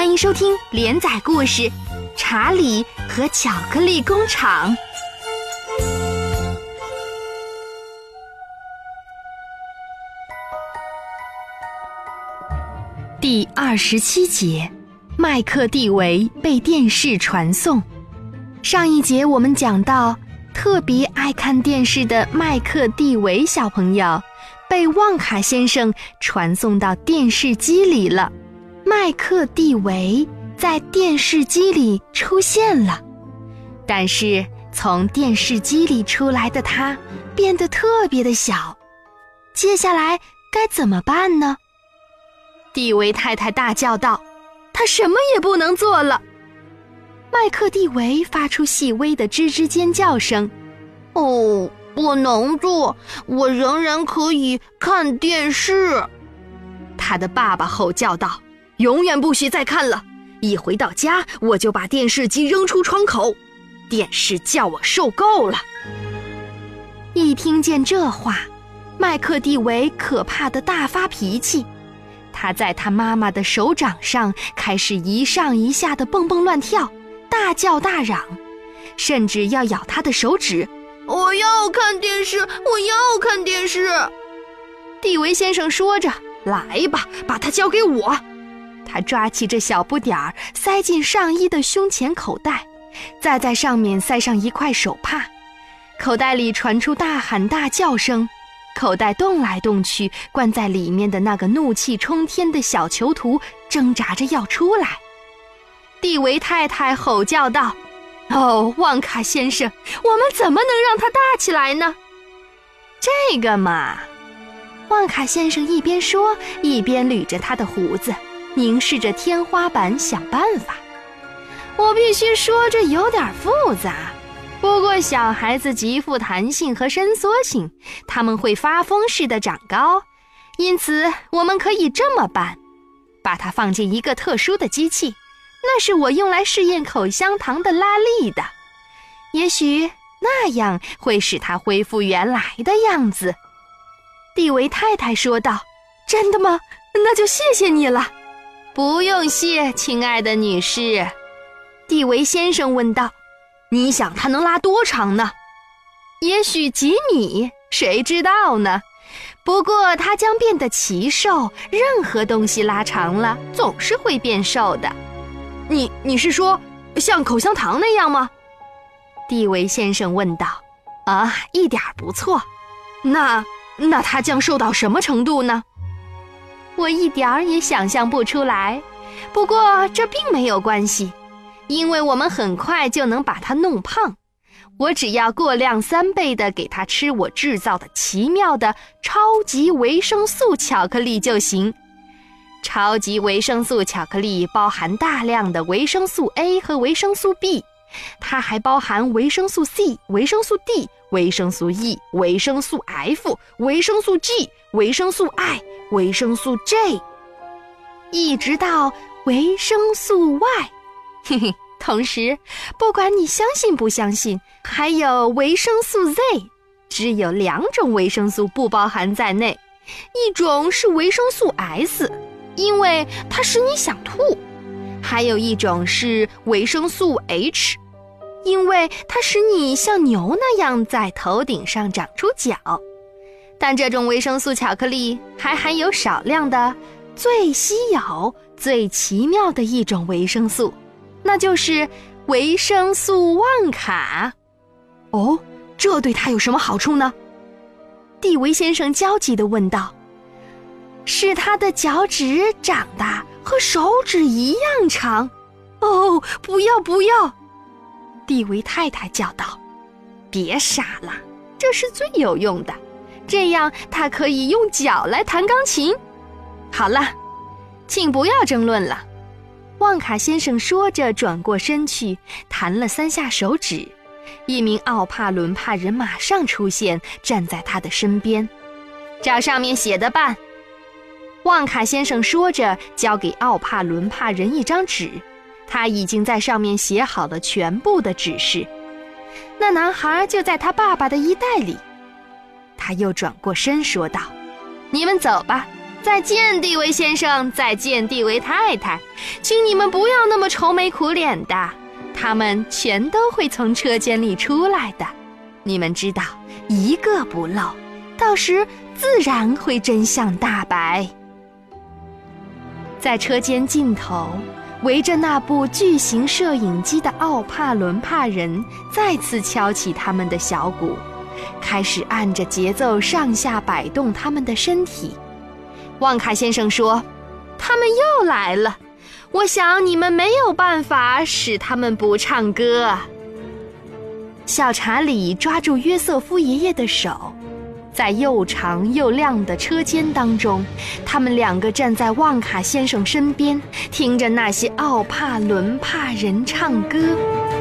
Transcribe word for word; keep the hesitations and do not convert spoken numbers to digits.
欢迎收听连载故事《查理和巧克力工厂》第二十七节，麦克蒂维被电视传送。上一节我们讲到，特别爱看电视的麦克蒂维小朋友被旺卡先生传送到电视机里了。麦克蒂维在电视机里出现了，但是从电视机里出来的他变得特别的小。接下来该怎么办呢？蒂维太太大叫道：“他什么也不能做了！”麦克蒂维发出细微的吱吱尖叫声。 哦，不能做，我仍然可以看电视。 他的爸爸吼叫道：“永远不许再看了！一回到家，我就把电视机扔出窗口。电视叫我受够了。”一听见这话，麦克蒂维可怕的大发脾气。他在他妈妈的手掌上开始一上一下的蹦蹦乱跳，大叫大嚷，甚至要咬他的手指。 我要看电视，我要看电视。 蒂维先生说着：“来吧，把它交给我。”他抓起这小不点儿，塞进上衣的胸前口袋，再在上面塞上一块手帕。口袋里传出大喊大叫声，口袋动来动去，灌在里面的那个怒气冲天的小囚徒挣扎着要出来。蒂维太太吼叫道：“哦，旺卡先生，我们怎么能让他大起来呢？”这个嘛，旺卡先生一边说，一边捋着他的胡子，凝视着天花板想办法。我必须说，这有点复杂。不过小孩子极富弹性和伸缩性，他们会发疯似的长高，因此我们可以这么办：把它放进一个特殊的机器，那是我用来试验口香糖的拉力的，也许那样会使它恢复原来的样子。蒂维太太说道：“真的吗？那就谢谢你了。”“不用谢，亲爱的女士。”蒂维先生问道：“你想它能拉多长呢？”“也许几米，谁知道呢？不过它将变得奇瘦，任何东西拉长了总是会变瘦的。”“你你是说像口香糖那样吗？”蒂维先生问道。“啊，一点不错。那那它将瘦到什么程度呢？”“我一点儿也想象不出来，不过这并没有关系，因为我们很快就能把它弄胖。我只要过量三倍的给它吃我制造的奇妙的超级维生素巧克力就行。超级维生素巧克力包含大量的维生素 A 和维生素 B， 它还包含维生素 C、维生素 D、维生素 E、维生素 F、维生素 G、维生素 I、维生素 J， 一直到维生素 Y。 嘿嘿，同时不管你相信不相信，还有维生素 Z， 只有两种维生素不包含在内，一种是维生素 S， 因为它使你想吐，还有一种是维生素 H， 因为它使你像牛那样在头顶上长出角。但这种维生素巧克力还含有少量的最稀有、最奇妙的一种维生素，那就是维生素旺卡。哦，这对它有什么好处呢？蒂维先生焦急地问道。是他的脚趾长得和手指一样长。哦，不要不要！蒂维太太叫道。别傻了，这是最有用的，这样他可以用脚来弹钢琴。好了，请不要争论了。旺卡先生说着转过身去，弹了三下手指，一名奥帕伦帕人马上出现，站在他的身边。照上面写的办。旺卡先生说着交给奥帕伦帕人一张纸，他已经在上面写好了全部的指示。那男孩就在他爸爸的衣袋里。他又转过身说道：“你们走吧， 再见，蒂维先生，再见，蒂维太太，请你们不要那么愁眉苦脸的，他们全都会从车间里出来的。你们知道，一个不漏，到时自然会真相大白。在车间尽头，围着那部巨型摄影机的奥帕伦帕人再次敲起他们的小鼓，开始按着节奏上下摆动他们的身体。旺卡先生说，他们又来了，我想你们没有办法使他们不唱歌。小查理抓住约瑟夫爷爷的手，在又长又亮的车间当中，他们两个站在旺卡先生身边，听着那些奥帕伦帕人唱歌。